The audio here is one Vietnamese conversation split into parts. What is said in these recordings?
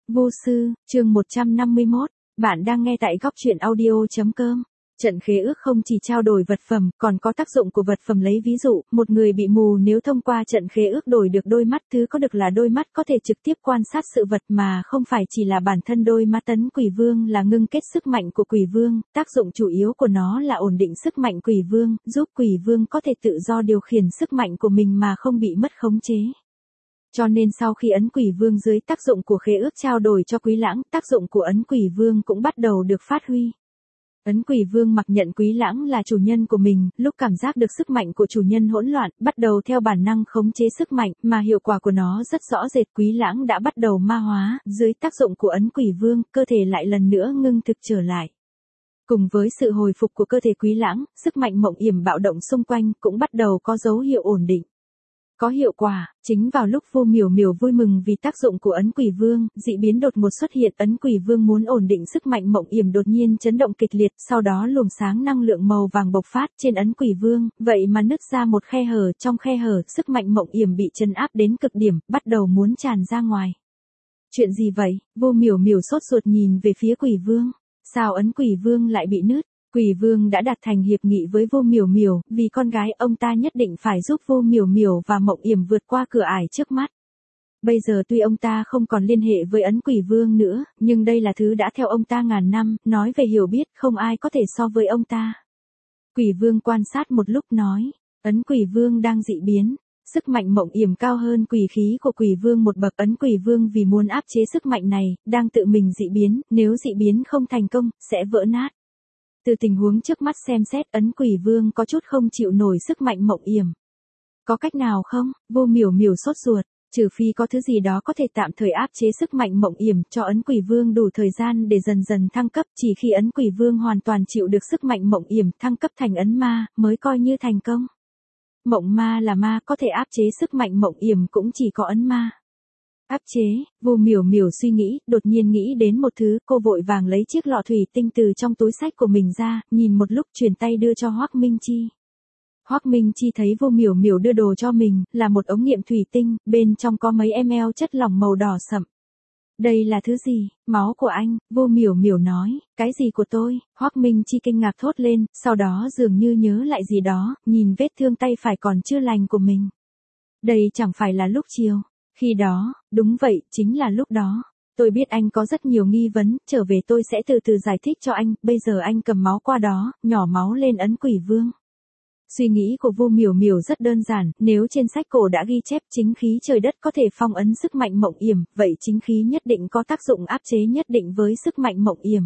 Vô sư, chương 151, bạn đang nghe tại góc truyện audio.com. Trận khế ước không chỉ trao đổi vật phẩm, còn có tác dụng của vật phẩm. Lấy ví dụ, một người bị mù nếu thông qua trận khế ước đổi được đôi mắt, thứ có được là đôi mắt có thể trực tiếp quan sát sự vật mà không phải chỉ là bản thân đôi mắt. Ấn Quỷ Vương là ngưng kết sức mạnh của Quỷ Vương, tác dụng chủ yếu của nó là ổn định sức mạnh Quỷ Vương, giúp Quỷ Vương có thể tự do điều khiển sức mạnh của mình mà không bị mất khống chế. Cho nên sau khi ấn Quỷ Vương dưới tác dụng của khế ước trao đổi cho Quý Lãng, tác dụng của ấn Quỷ Vương cũng bắt đầu được phát huy. Ấn Quỷ Vương mặc nhận Quý Lãng là chủ nhân của mình, lúc cảm giác được sức mạnh của chủ nhân hỗn loạn, bắt đầu theo bản năng khống chế sức mạnh, mà hiệu quả của nó rất rõ rệt. Quý Lãng đã bắt đầu ma hóa, dưới tác dụng của ấn Quỷ Vương, cơ thể lại lần nữa ngưng thực trở lại. Cùng với sự hồi phục của cơ thể Quý Lãng, sức mạnh mộng yểm bạo động xung quanh cũng bắt đầu có dấu hiệu ổn định. Có hiệu quả, chính vào lúc Vô Miểu Miểu vui mừng vì tác dụng của ấn Quỷ Vương, dị biến đột ngột xuất hiện. Ấn Quỷ Vương muốn ổn định sức mạnh mộng yểm đột nhiên chấn động kịch liệt, sau đó luồng sáng năng lượng màu vàng bộc phát trên ấn Quỷ Vương, vậy mà nứt ra một khe hở. Trong khe hở, sức mạnh mộng yểm bị trấn áp đến cực điểm, bắt đầu muốn tràn ra ngoài. Chuyện gì vậy? Vô Miểu Miểu sốt ruột nhìn về phía Quỷ Vương. Sao ấn Quỷ Vương lại bị nứt? Quỷ Vương đã đạt thành hiệp nghị với Vô Miểu Miểu, vì con gái ông ta nhất định phải giúp Vô Miểu Miểu và Mộng Yểm vượt qua cửa ải trước mắt. Bây giờ tuy ông ta không còn liên hệ với ấn Quỷ Vương nữa, nhưng đây là thứ đã theo ông ta ngàn năm, nói về hiểu biết, không ai có thể so với ông ta. Quỷ Vương quan sát một lúc nói, ấn Quỷ Vương đang dị biến. Sức mạnh Mộng Yểm cao hơn quỷ khí của Quỷ Vương một bậc. Ấn Quỷ Vương vì muốn áp chế sức mạnh này, đang tự mình dị biến, nếu dị biến không thành công, sẽ vỡ nát. Từ tình huống trước mắt xem xét, ấn Quỷ Vương có chút không chịu nổi sức mạnh mộng yểm. Có cách nào không? Vô Miểu Miểu sốt ruột, trừ phi có thứ gì đó có thể tạm thời áp chế sức mạnh mộng yểm, cho ấn Quỷ Vương đủ thời gian để dần dần thăng cấp. Chỉ khi ấn Quỷ Vương hoàn toàn chịu được sức mạnh mộng yểm, thăng cấp thành ấn ma, mới coi như thành công. Mộng ma là ma, có thể áp chế sức mạnh mộng yểm cũng chỉ có ấn ma. Áp chế, Vô Miểu Miểu suy nghĩ, đột nhiên nghĩ đến một thứ, cô vội vàng lấy chiếc lọ thủy tinh từ trong túi xách của mình ra, nhìn một lúc chuyển tay đưa cho Hoắc Minh Chi. Hoắc Minh Chi thấy Vô Miểu Miểu đưa đồ cho mình, là một ống nghiệm thủy tinh, bên trong có mấy ml chất lỏng màu đỏ sậm. Đây là thứ gì? Máu của anh, Vô Miểu Miểu nói. Cái gì của tôi? Hoắc Minh Chi kinh ngạc thốt lên, sau đó dường như nhớ lại gì đó, nhìn vết thương tay phải còn chưa lành của mình. Đây chẳng phải là lúc chiều. Khi đó, đúng vậy, chính là lúc đó. Tôi biết anh có rất nhiều nghi vấn, trở về tôi sẽ từ từ giải thích cho anh. Bây giờ anh cầm máu qua đó, nhỏ máu lên ấn Quỷ Vương. Suy nghĩ của Vô Miểu Miểu rất đơn giản, nếu trên sách cổ đã ghi chép chính khí trời đất có thể phong ấn sức mạnh mộng yểm, vậy chính khí nhất định có tác dụng áp chế nhất định với sức mạnh mộng yểm.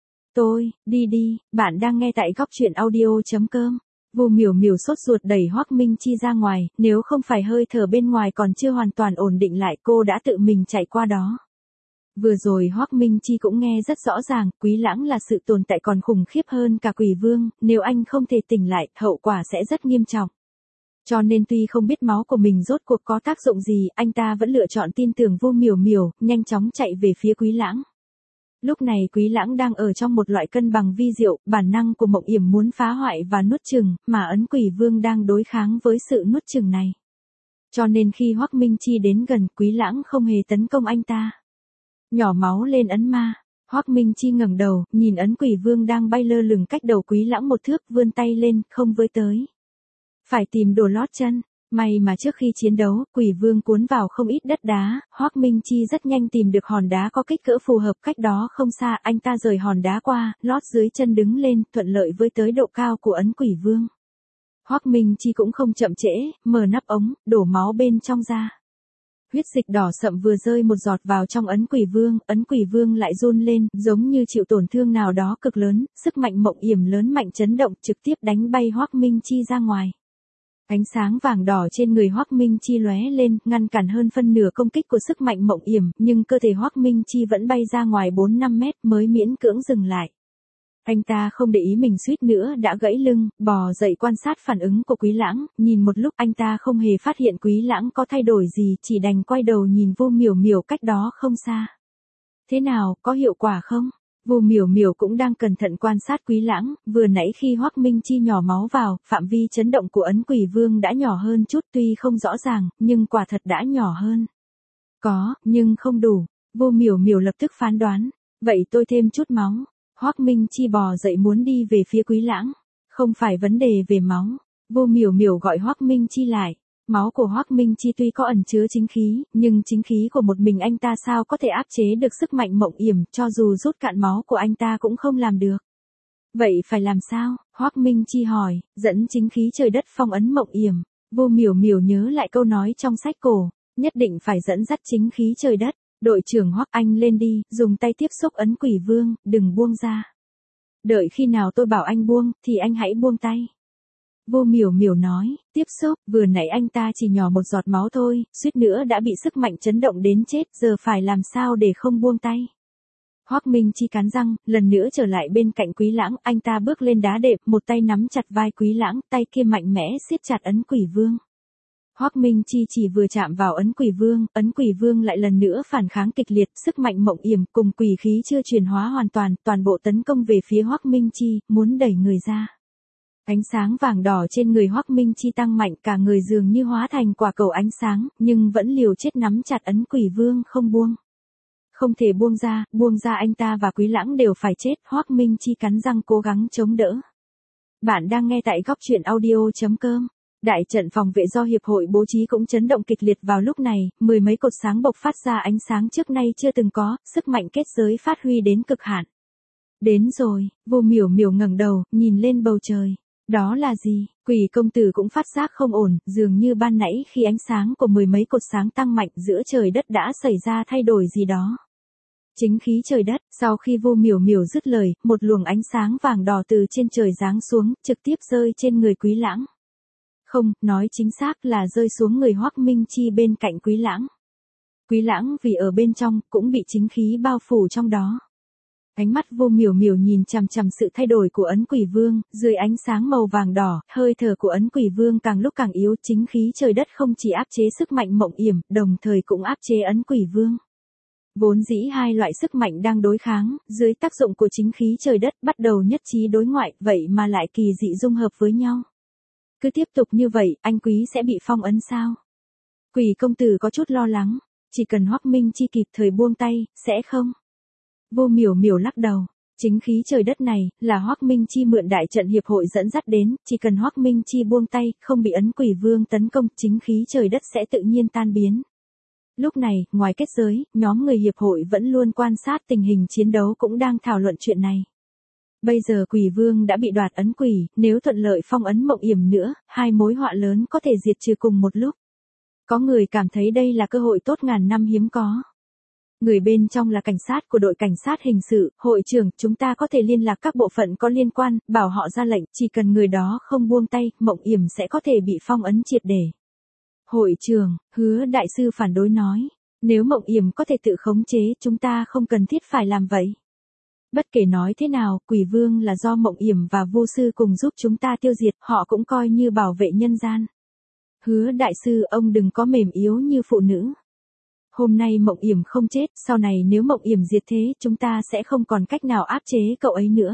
Đi, bạn đang nghe tại góc truyện audio.com. Vô Miểu Miểu sốt ruột đẩy Hoắc Minh Chi ra ngoài, nếu không phải hơi thở bên ngoài còn chưa hoàn toàn ổn định lại, cô đã tự mình chạy qua đó. Vừa rồi Hoắc Minh Chi cũng nghe rất rõ ràng, Quý Lãng là sự tồn tại còn khủng khiếp hơn cả Quỷ Vương, nếu anh không thể tỉnh lại, hậu quả sẽ rất nghiêm trọng. Cho nên tuy không biết máu của mình rốt cuộc có tác dụng gì, anh ta vẫn lựa chọn tin tưởng Vô Miểu Miểu, nhanh chóng chạy về phía Quý Lãng. Lúc này Quý Lãng đang ở trong một loại cân bằng vi diệu, bản năng của mộng yểm muốn phá hoại và nuốt chửng, mà ấn Quỷ Vương đang đối kháng với sự nuốt chửng này. Cho nên khi Hoắc Minh Chi đến gần, Quý Lãng không hề tấn công anh ta. Nhỏ máu lên ấn ma. Hoắc Minh Chi ngẩng đầu, nhìn ấn Quỷ Vương đang bay lơ lửng cách đầu Quý Lãng một thước, vươn tay lên, không với tới. Phải tìm đồ lót chân. May mà trước khi chiến đấu, Quỷ Vương cuốn vào không ít đất đá, Hoắc Minh Chi rất nhanh tìm được hòn đá có kích cỡ phù hợp, cách đó không xa, anh ta rời hòn đá qua, lót dưới chân đứng lên, thuận lợi với tới độ cao của ấn Quỷ Vương. Hoắc Minh Chi cũng không chậm trễ, mở nắp ống, đổ máu bên trong ra. Huyết dịch đỏ sậm vừa rơi một giọt vào trong ấn Quỷ Vương lại run lên, giống như chịu tổn thương nào đó cực lớn, sức mạnh mộng yểm lớn mạnh chấn động, trực tiếp đánh bay Hoắc Minh Chi ra ngoài. Ánh sáng vàng đỏ trên người Hoắc Minh Chi lóe lên, ngăn cản hơn phân nửa công kích của sức mạnh mộng yểm, nhưng cơ thể Hoắc Minh Chi vẫn bay ra ngoài 4-5 mét mới miễn cưỡng dừng lại. Anh ta không để ý mình suýt nữa đã gãy lưng, bò dậy quan sát phản ứng của Quý Lãng, nhìn một lúc anh ta không hề phát hiện Quý Lãng có thay đổi gì, chỉ đành quay đầu nhìn Vô Miểu Miểu cách đó không xa. Thế nào, có hiệu quả không? Vô Miểu Miểu cũng đang cẩn thận quan sát Quý Lãng, vừa nãy khi Hoắc Minh Chi nhỏ máu vào, phạm vi chấn động của ấn Quỷ Vương đã nhỏ hơn chút, tuy không rõ ràng, nhưng quả thật đã nhỏ hơn. Có, nhưng không đủ. Vô Miểu Miểu lập tức phán đoán. Vậy tôi thêm chút máu. Hoắc Minh Chi bò dậy muốn đi về phía Quý Lãng. Không phải vấn đề về máu. Vô Miểu Miểu gọi Hoắc Minh Chi lại. Máu của Hoắc Minh Chi tuy có ẩn chứa chính khí, nhưng chính khí của một mình anh ta sao có thể áp chế được sức mạnh Mộng Yểm, cho dù rút cạn máu của anh ta cũng không làm được. Vậy phải làm sao? Hoắc Minh Chi hỏi, dẫn chính khí trời đất phong ấn Mộng Yểm. Vô Miểu Miểu nhớ lại câu nói trong sách cổ, nhất định phải dẫn dắt chính khí trời đất. Đội trưởng Hoắc, anh lên đi, dùng tay tiếp xúc ấn Quỷ Vương, đừng buông ra. Đợi khi nào tôi bảo anh buông, thì anh hãy buông tay. Vô Miểu Miểu nói, tiếp xúc, vừa nãy anh ta chỉ nhỏ một giọt máu thôi, suýt nữa đã bị sức mạnh chấn động đến chết, giờ phải làm sao để không buông tay. Hoắc Minh Chi cắn răng, lần nữa trở lại bên cạnh Quý Lãng, anh ta bước lên đá đệm, một tay nắm chặt vai Quý Lãng, tay kia mạnh mẽ siết chặt ấn Quỷ Vương. Hoắc Minh Chi chỉ vừa chạm vào ấn Quỷ Vương lại lần nữa phản kháng kịch liệt, sức mạnh Mộng Yểm cùng quỷ khí chưa chuyển hóa hoàn toàn, toàn bộ tấn công về phía Hoắc Minh Chi, muốn đẩy người ra. Ánh sáng vàng đỏ trên người Hoắc Minh Chi tăng mạnh, cả người dường như hóa thành quả cầu ánh sáng, nhưng vẫn liều chết nắm chặt ấn Quỷ Vương không buông. Không thể buông ra anh ta và Quý Lãng đều phải chết, Hoắc Minh Chi cắn răng cố gắng chống đỡ. Bạn đang nghe tại góc truyện audio.com. Đại trận phòng vệ do hiệp hội bố trí cũng chấn động kịch liệt vào lúc này, mười mấy cột sáng bộc phát ra ánh sáng trước nay chưa từng có, sức mạnh kết giới phát huy đến cực hạn. Đến rồi, Vô Miểu Miểu ngẩng đầu, nhìn lên bầu trời. Đó là gì? Quỷ công tử cũng phát giác không ổn, dường như ban nãy khi ánh sáng của mười mấy cột sáng tăng mạnh giữa trời đất đã xảy ra thay đổi gì đó. Chính khí trời đất, sau khi Vô Miểu Miểu dứt lời, một luồng ánh sáng vàng đỏ từ trên trời giáng xuống, trực tiếp rơi trên người Quý Lãng. Không, nói chính xác là rơi xuống người Hoắc Minh Chi bên cạnh Quý Lãng. Quý Lãng vì ở bên trong, cũng bị chính khí bao phủ trong đó. Ánh mắt Vô Miểu Miểu nhìn chằm chằm sự thay đổi của ấn Quỷ Vương, dưới ánh sáng màu vàng đỏ, hơi thở của ấn Quỷ Vương càng lúc càng yếu, chính khí trời đất không chỉ áp chế sức mạnh Mộng Yểm, đồng thời cũng áp chế ấn Quỷ Vương. Vốn dĩ hai loại sức mạnh đang đối kháng, dưới tác dụng của chính khí trời đất bắt đầu nhất trí đối ngoại, vậy mà lại kỳ dị dung hợp với nhau. Cứ tiếp tục như vậy, anh Quý sẽ bị phong ấn sao? Quỷ công tử có chút lo lắng, chỉ cần Hoắc Minh Chi kịp thời buông tay, sẽ không? Vô Miểu Miểu lắc đầu, chính khí trời đất này, là Hoắc Minh Chi mượn đại trận hiệp hội dẫn dắt đến, chỉ cần Hoắc Minh Chi buông tay, không bị ấn Quỷ Vương tấn công, chính khí trời đất sẽ tự nhiên tan biến. Lúc này, ngoài kết giới, nhóm người hiệp hội vẫn luôn quan sát tình hình chiến đấu cũng đang thảo luận chuyện này. Bây giờ Quỷ Vương đã bị đoạt ấn quỷ, nếu thuận lợi phong ấn Mộng Yểm nữa, hai mối họa lớn có thể diệt trừ cùng một lúc. Có người cảm thấy đây là cơ hội tốt ngàn năm hiếm có. Người bên trong là cảnh sát của đội cảnh sát hình sự, hội trưởng, chúng ta có thể liên lạc các bộ phận có liên quan, bảo họ ra lệnh, chỉ cần người đó không buông tay, Mộng Yểm sẽ có thể bị phong ấn triệt để. Hội trưởng, Hứa đại sư phản đối nói, nếu Mộng Yểm có thể tự khống chế, chúng ta không cần thiết phải làm vậy. Bất kể nói thế nào, Quỷ Vương là do Mộng Yểm và Vô Sư cùng giúp chúng ta tiêu diệt, họ cũng coi như bảo vệ nhân gian. Hứa đại sư, ông đừng có mềm yếu như phụ nữ. Hôm nay Mộng Yểm không chết, sau này nếu Mộng Yểm diệt thế, chúng ta sẽ không còn cách nào áp chế cậu ấy nữa.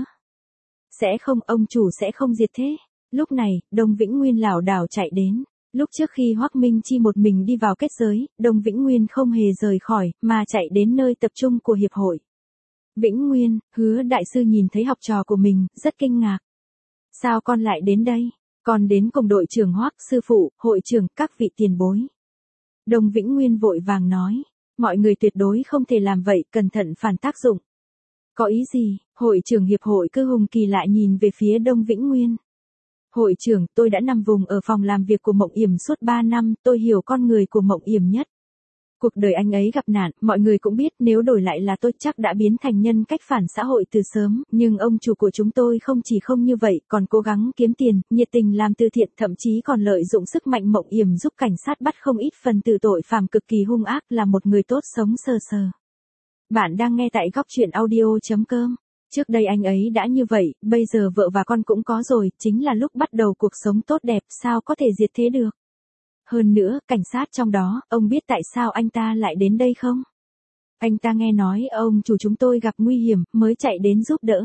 Sẽ không, ông chủ sẽ không diệt thế. Lúc này, Đông Vĩnh Nguyên lảo đảo chạy đến. Lúc trước khi Hoắc Minh Chi một mình đi vào kết giới, Đông Vĩnh Nguyên không hề rời khỏi, mà chạy đến nơi tập trung của hiệp hội. Vĩnh Nguyên, Hứa đại sư nhìn thấy học trò của mình, rất kinh ngạc. Sao con lại đến đây? Con đến cùng đội trưởng Hoắc, sư phụ, hội trưởng, các vị tiền bối. Đông Vĩnh Nguyên vội vàng nói, mọi người tuyệt đối không thể làm vậy, cẩn thận phản tác dụng. Có ý gì? Hội trưởng hiệp hội cứ hùng kỳ lại nhìn về phía Đông Vĩnh Nguyên. Hội trưởng, tôi đã nằm vùng ở phòng làm việc của Mộng Yểm suốt 3 năm, tôi hiểu con người của Mộng Yểm nhất. Cuộc đời anh ấy gặp nạn, mọi người cũng biết, nếu đổi lại là tôi chắc đã biến thành nhân cách phản xã hội từ sớm, nhưng ông chủ của chúng tôi không chỉ không như vậy, còn cố gắng kiếm tiền, nhiệt tình làm từ thiện, thậm chí còn lợi dụng sức mạnh Mộng Yểm giúp cảnh sát bắt không ít phần tử tội phạm cực kỳ hung ác, là một người tốt sống sờ sờ. Bạn đang nghe tại góc truyện audio.com. Trước đây anh ấy đã như vậy, bây giờ vợ và con cũng có rồi, chính là lúc bắt đầu cuộc sống tốt đẹp, sao có thể diệt thế được. Hơn nữa, cảnh sát trong đó, ông biết tại sao anh ta lại đến đây không? Anh ta nghe nói ông chủ chúng tôi gặp nguy hiểm, mới chạy đến giúp đỡ.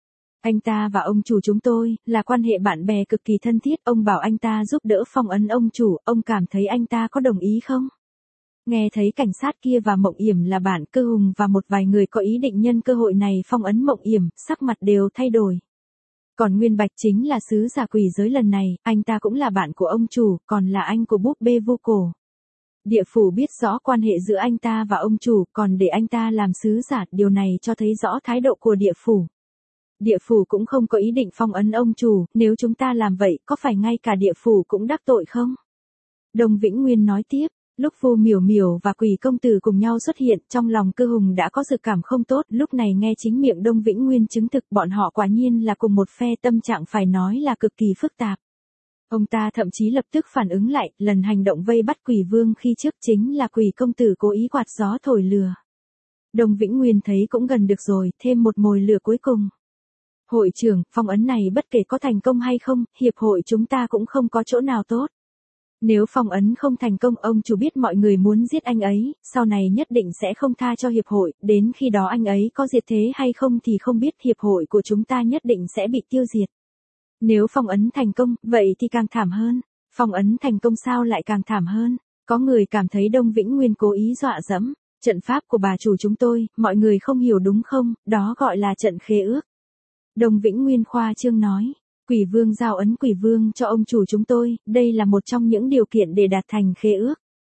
Anh ta và ông chủ chúng tôi, là quan hệ bạn bè cực kỳ thân thiết, ông bảo anh ta giúp đỡ phong ấn ông chủ, ông cảm thấy anh ta có đồng ý không? Nghe thấy cảnh sát kia và Mộng Yểm là bạn, Cơ Hùng và một vài người có ý định nhân cơ hội này phong ấn Mộng Yểm, sắc mặt đều thay đổi. Còn Nguyên Bạch chính là sứ giả quỷ giới lần này, anh ta cũng là bạn của ông chủ, còn là anh của búp bê vô cổ. Địa phủ biết rõ quan hệ giữa anh ta và ông chủ, còn để anh ta làm sứ giả, điều này cho thấy rõ thái độ của địa phủ. Địa phủ cũng không có ý định phong ấn ông chủ, nếu chúng ta làm vậy, có phải ngay cả địa phủ cũng đắc tội không? Đông Vĩnh Nguyên nói tiếp, lúc Vu Miểu Miểu và Quỷ công tử cùng nhau xuất hiện, trong lòng Cơ Hùng đã có dự cảm không tốt, lúc này nghe chính miệng Đông Vĩnh Nguyên chứng thực bọn họ quả nhiên là cùng một phe, tâm trạng phải nói là cực kỳ phức tạp. Ông ta thậm chí lập tức phản ứng lại, lần hành động vây bắt Quỷ Vương khi trước chính là Quỷ công tử cố ý quạt gió thổi lửa. Đông Vĩnh Nguyên thấy cũng gần được rồi, thêm một mồi lửa cuối cùng. Hội trưởng, phong ấn này bất kể có thành công hay không, hiệp hội chúng ta cũng không có chỗ nào tốt. Nếu phong ấn không thành công, ông chủ biết mọi người muốn giết anh ấy, sau này nhất định sẽ không tha cho hiệp hội, đến khi đó anh ấy có diệt thế hay không thì không biết, hiệp hội của chúng ta nhất định sẽ bị tiêu diệt. Nếu phong ấn thành công, vậy thì càng thảm hơn. Phong ấn thành công sao lại càng thảm hơn? Có người cảm thấy Đông Vĩnh Nguyên cố ý dọa dẫm. Trận pháp của bà chủ chúng tôi, mọi người không hiểu đúng không, đó gọi là trận khế ước. Đông Vĩnh Nguyên khoa trương nói. Quỷ Vương giao ấn Quỷ Vương cho ông chủ chúng tôi, đây là một trong những điều kiện để đạt thành khế ước.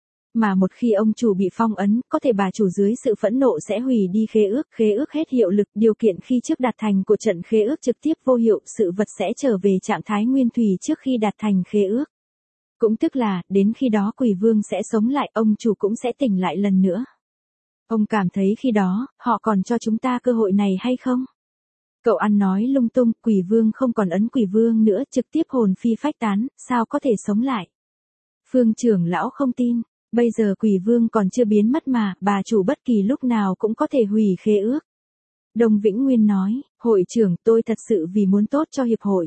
Mà một khi ông chủ bị phong ấn, có thể bà chủ dưới sự phẫn nộ sẽ hủy đi khế ước hết hiệu lực, điều kiện khi trước đạt thành của trận khế ước trực tiếp vô hiệu, sự vật sẽ trở về trạng thái nguyên thủy trước khi đạt thành khế ước. Cũng tức là, đến khi đó Quỷ Vương sẽ sống lại, ông chủ cũng sẽ tỉnh lại lần nữa. Ông cảm thấy khi đó, họ còn cho chúng ta cơ hội này hay không? Cậu ăn nói lung tung, Quỷ Vương không còn ấn Quỷ Vương nữa, trực tiếp hồn phi phách tán, sao có thể sống lại? Phương trưởng lão không tin, bây giờ Quỷ Vương còn chưa biến mất mà, bà chủ bất kỳ lúc nào cũng có thể hủy khế ước. Đông Vĩnh Nguyên nói, hội trưởng, tôi thật sự vì muốn tốt cho hiệp hội.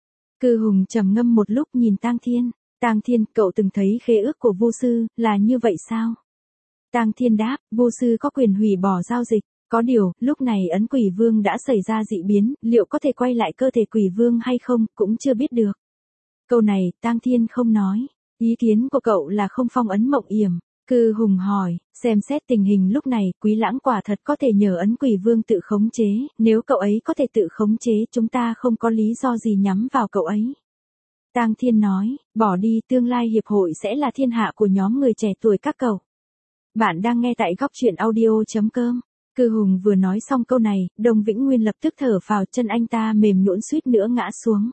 Cơ Hùng trầm ngâm một lúc nhìn Tang Thiên. Tang Thiên, cậu từng thấy khế ước của Vu sư, là như vậy sao? Tang Thiên đáp, Vu sư có quyền hủy bỏ giao dịch. Có điều, lúc này ấn Quỷ Vương đã xảy ra dị biến, liệu có thể quay lại cơ thể Quỷ Vương hay không, cũng chưa biết được. Câu này, Tang Thiên không nói. Ý kiến của cậu là không phong ấn Mộng Yểm. Cơ Hùng hỏi, xem xét tình hình lúc này, Quý Lãng quả thật có thể nhờ ấn Quỷ Vương tự khống chế, nếu cậu ấy có thể tự khống chế, chúng ta không có lý do gì nhắm vào cậu ấy. Tang Thiên nói, bỏ đi, tương lai hiệp hội sẽ là thiên hạ của nhóm người trẻ tuổi các cậu. Bạn đang nghe tại góc truyện audio.com. Cơ Hùng vừa nói xong câu này, Đông Vĩnh Nguyên lập tức thở phào, chân anh ta mềm nhũn suýt nữa ngã xuống.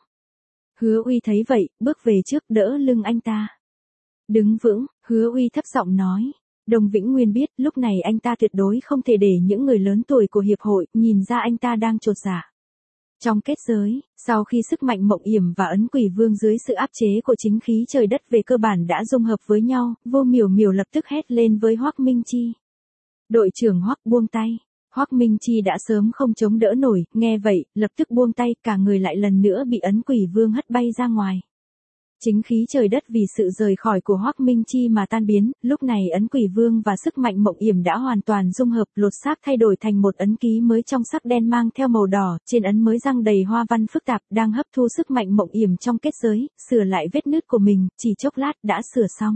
Hứa Uy thấy vậy, bước về trước đỡ lưng anh ta. Đứng vững, Hứa Uy thấp giọng nói. Đông Vĩnh Nguyên biết, lúc này anh ta tuyệt đối không thể để những người lớn tuổi của hiệp hội nhìn ra anh ta đang chột dạ. Trong kết giới, sau khi sức mạnh Mộng Yểm và ấn Quỷ Vương dưới sự áp chế của chính khí trời đất về cơ bản đã dung hợp với nhau, Vô Miểu Miểu lập tức hét lên với Hoắc Minh Chi. Đội trưởng Hoắc buông tay. Hoắc Minh Chi đã sớm không chống đỡ nổi, nghe vậy, lập tức buông tay, cả người lại lần nữa bị ấn Quỷ Vương hất bay ra ngoài. Chính khí trời đất vì sự rời khỏi của Hoắc Minh Chi mà tan biến, lúc này ấn Quỷ Vương và sức mạnh Mộng Yểm đã hoàn toàn dung hợp, lột xác thay đổi thành một ấn ký mới trong sắc đen mang theo màu đỏ, trên ấn mới răng đầy hoa văn phức tạp, đang hấp thu sức mạnh Mộng Yểm trong kết giới, sửa lại vết nứt của mình, chỉ chốc lát đã sửa xong.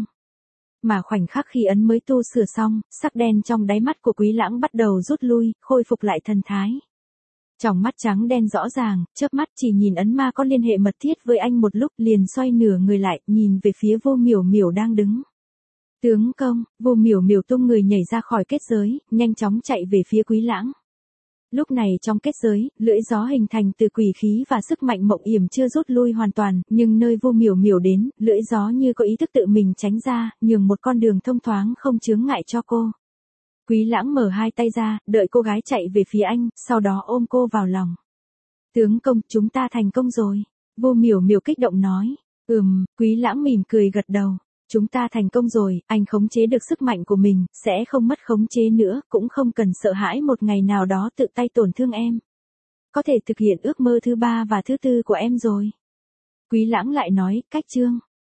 Mà khoảnh khắc khi ấn mới tu sửa xong, sắc đen trong đáy mắt của Quý Lãng bắt đầu rút lui, khôi phục lại thần thái. Trong mắt trắng đen rõ ràng, chớp mắt chỉ nhìn ấn ma có liên hệ mật thiết với anh một lúc, liền xoay nửa người lại, nhìn về phía Vô Miểu Miểu đang đứng. Tướng công, Vô Miểu Miểu tung người nhảy ra khỏi kết giới, nhanh chóng chạy về phía Quý Lãng. Lúc này trong kết giới, lưỡi gió hình thành từ quỷ khí và sức mạnh Mộng Yểm chưa rút lui hoàn toàn, nhưng nơi Vô Miểu Miểu đến, lưỡi gió như có ý thức tự mình tránh ra, nhường một con đường thông thoáng không chướng ngại cho cô. Quý Lãng mở hai tay ra, đợi cô gái chạy về phía anh, sau đó ôm cô vào lòng. Tướng công, chúng ta thành công rồi. Vô Miểu Miểu kích động nói. Quý Lãng mỉm cười gật đầu. Chúng ta thành công rồi, anh khống chế được sức mạnh của mình, sẽ không mất khống chế nữa, cũng không cần sợ hãi một ngày nào đó tự tay tổn thương em. Có thể thực hiện ước mơ thứ 3 và thứ 4 của em rồi. Quý Lãng lại nói, cách chương.